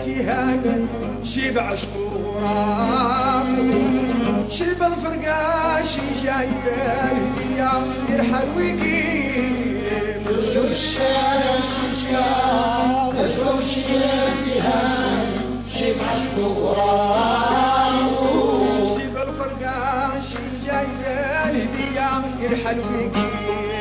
تيهان شيب عشق غرام شيب الفرقاش جايب الهدية يرحل ويقيم شوف الشارع شيشكا شوف شيتيهان شيب عشق غرام شيب الفرقاش جايب الهدية يرحل ويقيم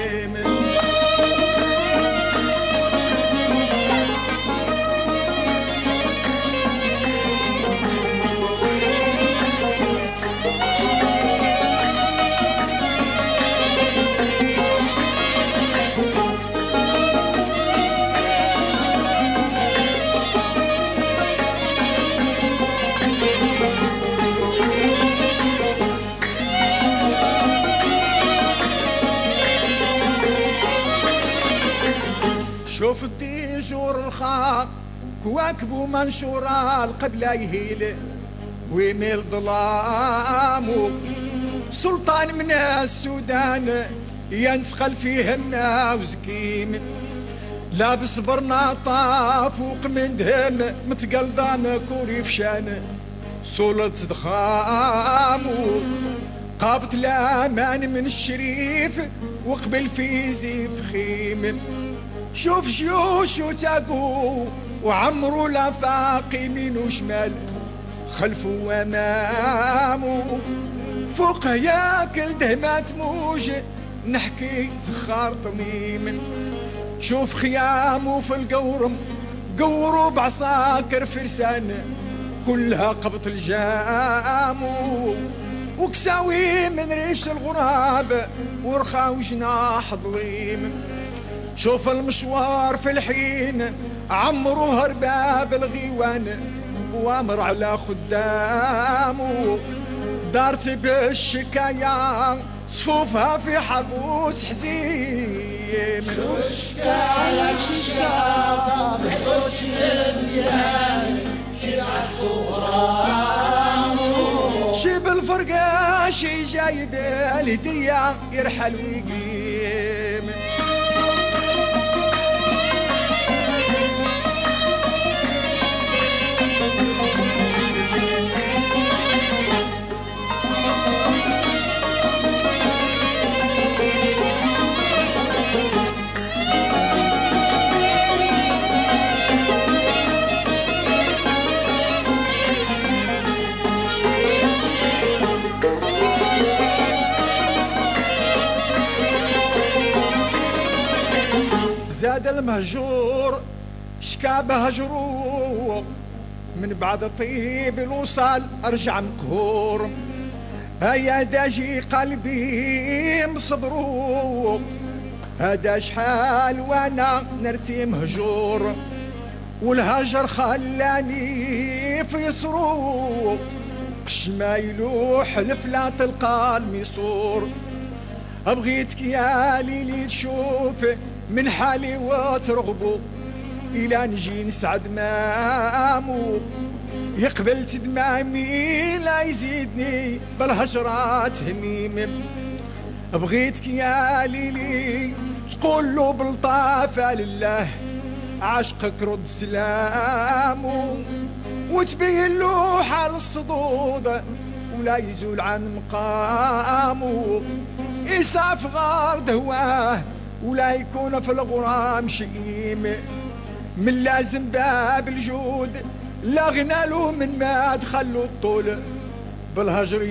شوف الديجور الخاق كواكب ومنشورة القبلة يهيل ويميل ظلامو سلطان من السودان ينسقل فيه النا وزكيم لابس برناطة فوق من دهم متقلدان كوري فشان سولت ضخامو قابت الامان من الشريف وقبل في زيف خيم شوف جيوش وتاقو وعمرو الافاق يمين وشمال خلفو وامامو فوق ياكل دهمات موج نحكي زخار طميم شوف خيامو في القورم قوروا بعساكر فرسان كلها قبط الجامو وكساوي من ريش الغراب ورخاو جناح ضويم شوف المشوار في الحين عمرو هرباب الغيوان وامر على خدامه دارت بالشكاية صفوفها في حبوت حزين شوف الشكاية شكاية بحوش الديان شي عشق غرام شي بالفرقة شي جايب الهدية يرحل ويقيم زاد المهجور شكاب هجرو من بعد طيب الوصال ارجع مقهور هيا داجي قلبي مصبرو هذا شحال وانا نرتي مهجور والهجر خلاني في سرور قش ما يلوح الفلا تلقى الميسور ابغيتك يا ليلي تشوف من حالي وترغبو إلى نجي نسعد مامو يقبل تدمامي لا يزيدني بالهجرات هميم بغيتك يا ليلي تقول له بلطافة لله عشقك رد سلامو وتبين له حال الصدود ولا يزول عن مقامو يسعف غارد هواه ولا يكون في الغرام شئيم من لازم باب الجود لا غنى له من ما دخلوا الطول بالهجر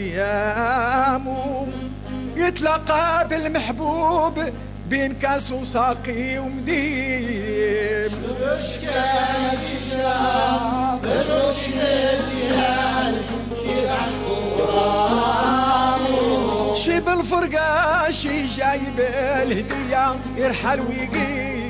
يامو يتلاقى بالمحبوب بين كاس وساقي ومديم شوف كان شجاع بالرشد الزهال شي عشق غرام شي بالفرقة شي جايب الهدية يرحل ويقيم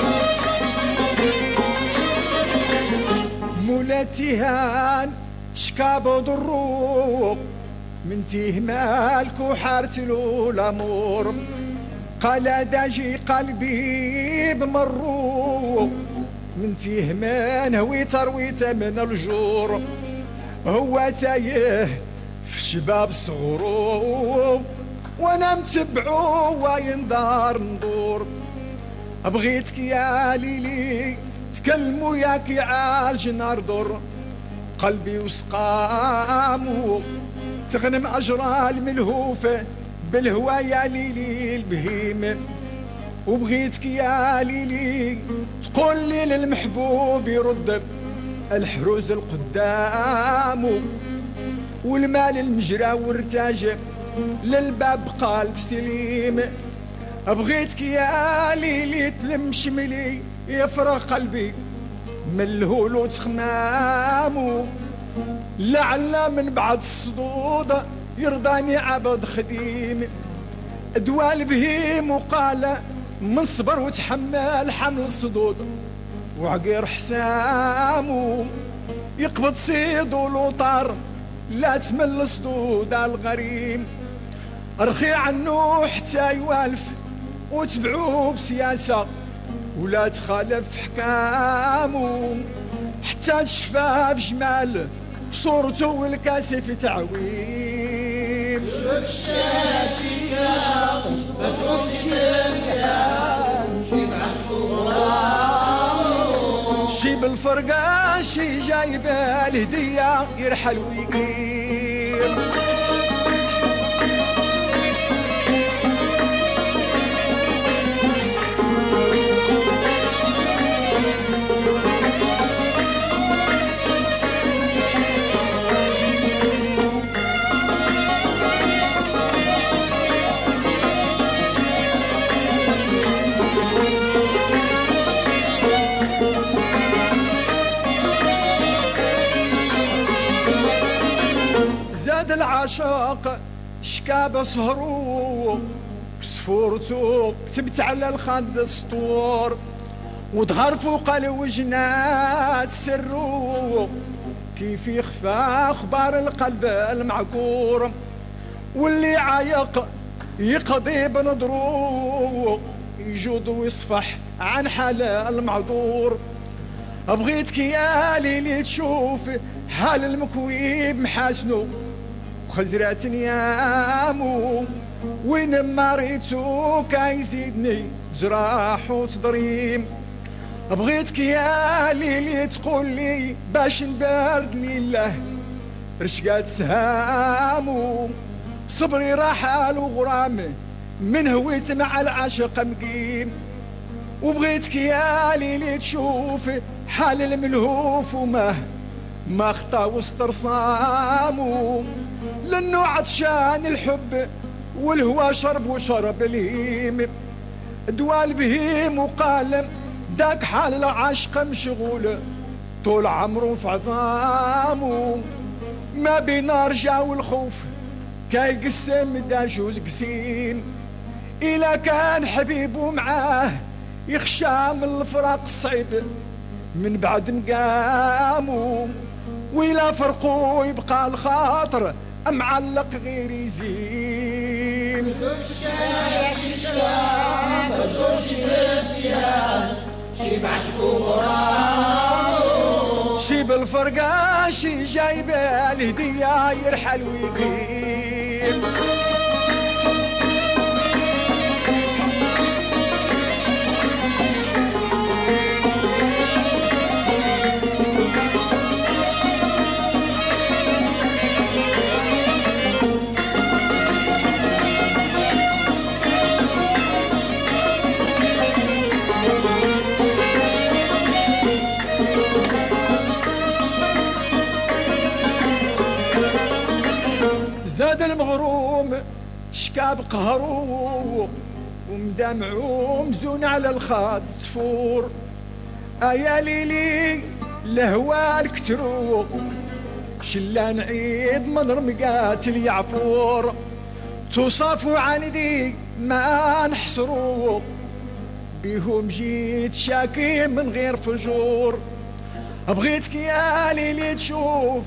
تيهان شكاب ضروق من تيه مالك وحارت له الامور. قال داجي قلبي بمروق من تيه من هويت رويت من الجور. هو تايه في شباب صغرو وانا متبعو وينظر ندور. بغيتك يا ليلي تكلموا ياك يعالج نار ضر. قلبي وسقامو تغنم اجرى الملهوفه بالهوى يا ليلي البهيم. وبغيتك يا ليلي تقول لي للمحبوب يرد الحروز القدام والمال المجرى والرتاج للباب قلب سليم. بغيتك يا ليلي تلم شملي يفرغ قلبي من الهول وتخمامو. لعل من بعد الصدود يرضاني عبد خديم. دوا البهيم وقال من صبر وتحمل حمل الصدود وعقير حسامو. يقبض صيد ولوطار لا تمل صدود الغريم. رخي عنو حتى يوالف وتبعوه بسياسة ولا تخالف حكامو. حتى تشفى بجمال صورته والكاسف تعويم. شي بالفرقة شي جايب الهدية يرحل ويقيم. العاشق شكاب صهرو بسفورتو كتبت على الخد سطور وظهر فوق الوجنات سرو كيف يخفى اخبار القلب المعقور. واللي عايق يقضي بنظرو يجود ويصفح عن حاله المعذور. بغيتك يا ليلي تشوف حال المكويب محاسنو خزرات نيامو وين ما ريتو كيزيدني جراح وتضريم. بغيتك يا ليلي تقول لي باش نبارد لله رشقات سهامو. صبري راحال وغرام من هويت مع العاشق مقيم. وبغيتك يا ليلي تشوف حال الملهوف ما خطا وسط رصامو. لانه عطشان الحب والهوى شرب وشرب الهيم. دوا البهيم وقال داك حال العاشق مشغول طول عمره في عظامو. ما بين رجا والخوف كيقسم دا جوز قسيم. إلا كان حبيبه معاه يخشى من الفراق الصعيب من بعد مقامو. وإلا فرقو يبقى الخاطر معلق غير يزيم. شي بالفرقة شي جايب الهدية يرحل ويقيم. زاد المغروم شكاب قهرو ومدمعو مزون على الخاد سفور. يا ليلي لهوا الكترو شلان عيد من رمقات اليعفور. توصفوا عندي ما نحصرو بيهم جيت شاكي من غير فجور. بغيتك يا ليلي تشوف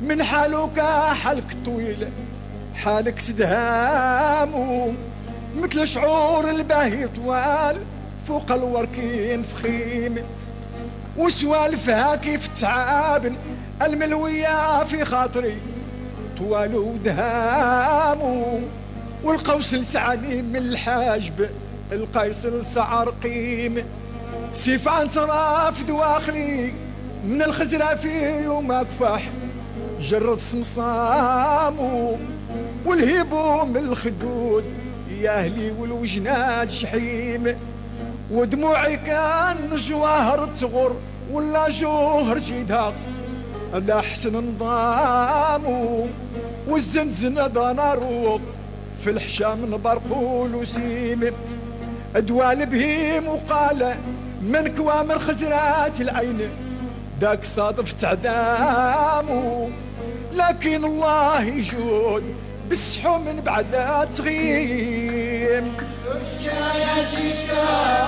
من حالك حالك طويل حالك سدهام، مثل شعور الباهي طوال فوق الوركين فخيم، وسوالفها كيف تعاب الملوية في خاطري طوال ودهام، والقوس لسعني من الحاجب القيس لسعر قيم، سيفان ترى في دواخلي من الخزرة في يوم كفاح جرد صمصام، والهيبو من الخدود يا اهلي والوجناد شحيم، ودموعي كان جواهر تغر ولا جوهر جيدها لا حسن نظام، والزنزنة دانا روض في الحشام نبرقول وسيم، ادوال بهيم وقال من كوامر خزرات العين داك صادف تعدام، لكن الله يجود بالسحو من بعد تغيم. شوشكا يا شيشكا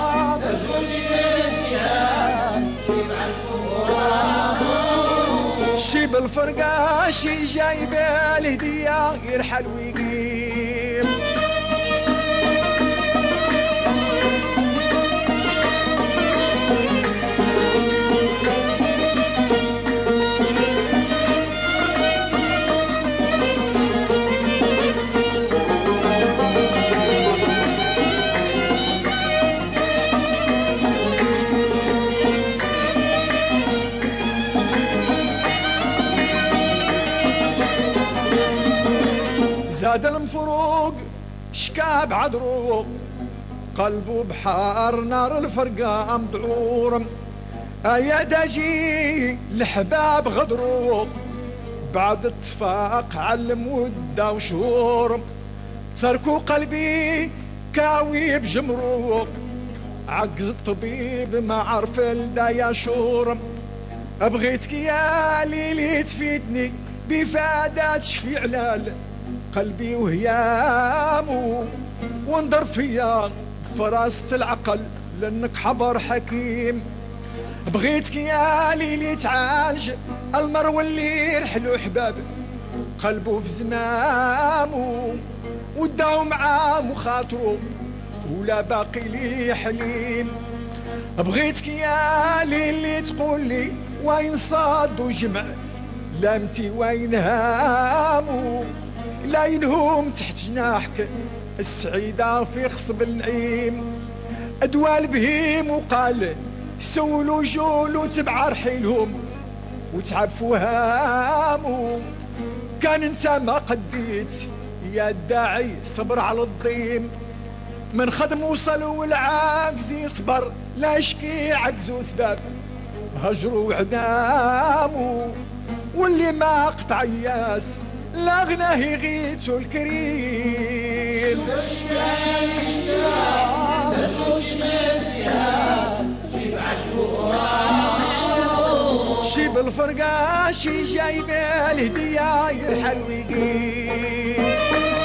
شيب الفرقة شي جايب الهدية يرحل ويقيم. زاد المفروق شكاب عدروق قلبه بحار نار الفرقة مدعور، يا داجي الحباب غدروق بعد اتفاق علم ودا وشهور، تركوا قلبي كاوي بجمروق عجز الطبيب ما عرف الدا يشور، بغيتك يا ليلي تفيدني بفادات شفي علال قلبي وهيامو، وانظر فيا فراسة العقل لانك حبر حكيم، بغيتك يا ليلي تعالج المرو اللي الحلو حباب قلبه في زمامو، وداو معاه مخاطرو ولا باقي لي حليم، بغيتك يا ليلي تقول لي وين صاد وجمع لامتي وين هامو، لا ينهوم تحت جناحك السعيدة في خصب النعيم، أدوال بهيم وقال سولوا جولوا تبع رحيلهم وتعب فوهامو، كان انت ما قديت يا الداعي صبر على الضيم، من خدم وصل والعاجز يصبر لا يشكي عجزو سباب هجروا وعدامو، واللي ما قطع ياس لا غناه يغيثو الكريم. شيب الفرقة شي جايب الهدية يرحل ويقيم.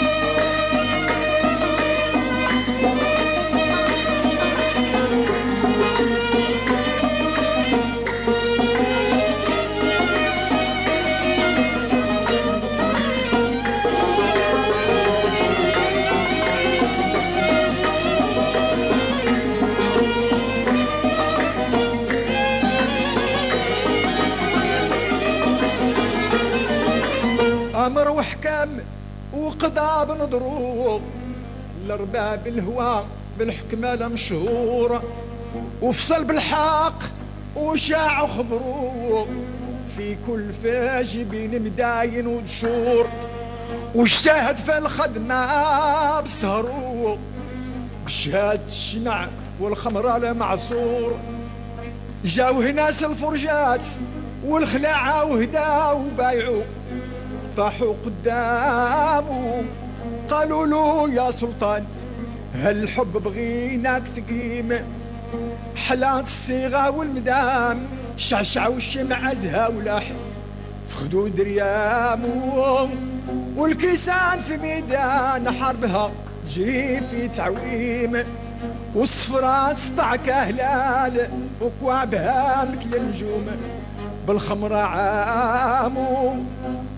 أمر وحكم وقضى بنضروب لرباب الهوى بالحكمة لمشهور، وفصل بالحق وشاع خبروه في كل فاجي بين مداين ودشور، واجتهد في الخدمة بسهرو بشهادة الشمع والخمرة لمعصور، جاو ناس الفرجات والخلاعة وهدا وبايعوا طاحوا قدامه قالوا له يا سلطان هالحب بغيناك سقيم، حلات الصيغة والمدام شعشع والشمع زها ولاح في خدود ريامهم، والكيسان في ميدان حربها جري في تعويم، والصفرات سطع كهلال وكوابها مثل النجوم بالخمرة عامو،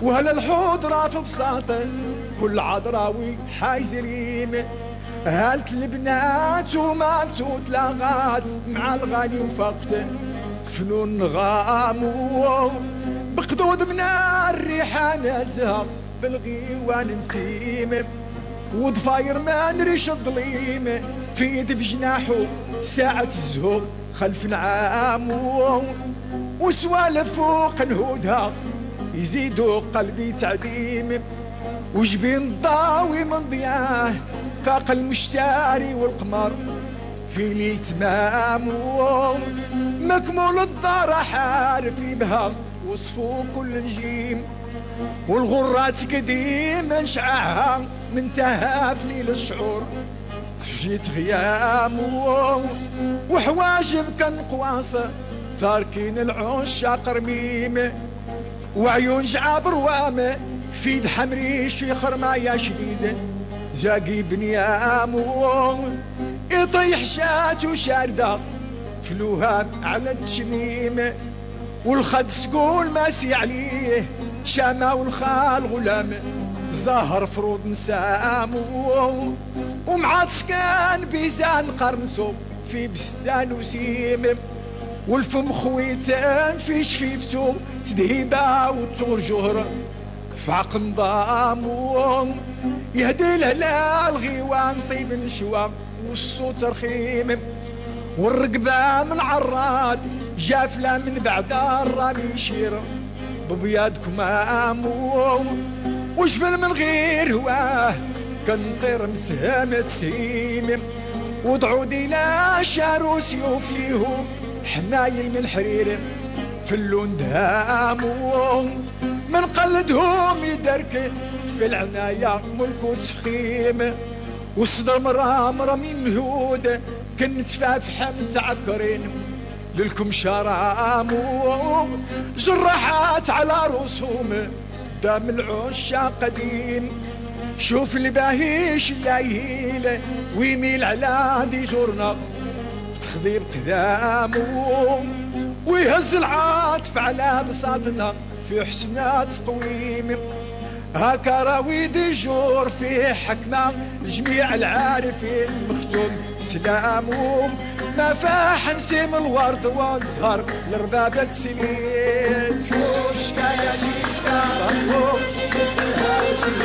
وهل الحضرة في بساطة كل عذراوي حايز ريم. هالت البنات ومالتو تلاغات مع الغالي وفقت فنون نغامو بقدود من الريحان الزهر بالغيوان نسيم. وضفاير ما نريش الظليم في يد بجناحو ساعة الزهور خلف نعامو. وسوالف فوق نهودها يزيدوا قلبي تعديم. وجبين ضاوي من ضياه فاق المشتاري والقمر في ليل تمامو. مكمول الدار حارف بها وصفو كل نجيم. والغرات قديم نشعها من تهاف ليل الشعور تفجيت غيامو. وحواجب كان قواصة تاركين العشاق رميم. وعيون جعاب روامة في يد حمريش يخرما يا شديد زاقي بنيامو. يطيح شات وشاردة فلوها على التشميم. والخد سقول ماسي عليه شاما والخال غلام ظهر فروض نسامو. ومعاد سكان بيزان قرنسو في بستان وسيم. والفم خويتان في شفيفتو تدهيبا وتصور جهر فعق نظامو. يهدي الهلال غيوان طيب نشوى والصوت رخيم. والرقبة من عراد جافلة من بعد الرامي يشير ببيادكم امو. وشفل من غير هواه كنطير مسهم تسيم. ودعودي لا شارو سيوف ليهم حمايل من حرير في اللون دهامو. من قلدهم يدرك في العناية ملكو تفخيم. والصدر مرام من مهود كنت فافحة متعكرين للكم شرامو. جراحات على رؤوسهم دام العشاق قديم. شوف الباهيش لا يهيل ويميل على دي جورنا بتخذيب قدامو. ويهز العاطف على بساطنا في حسنات قويم. هاكا راوي ديجور فيه حكمة لجميع العارفين مختوم سلامهم. ما فاح نسيم الورد والزهر لربابة سنين. شوشكا يا شيشكا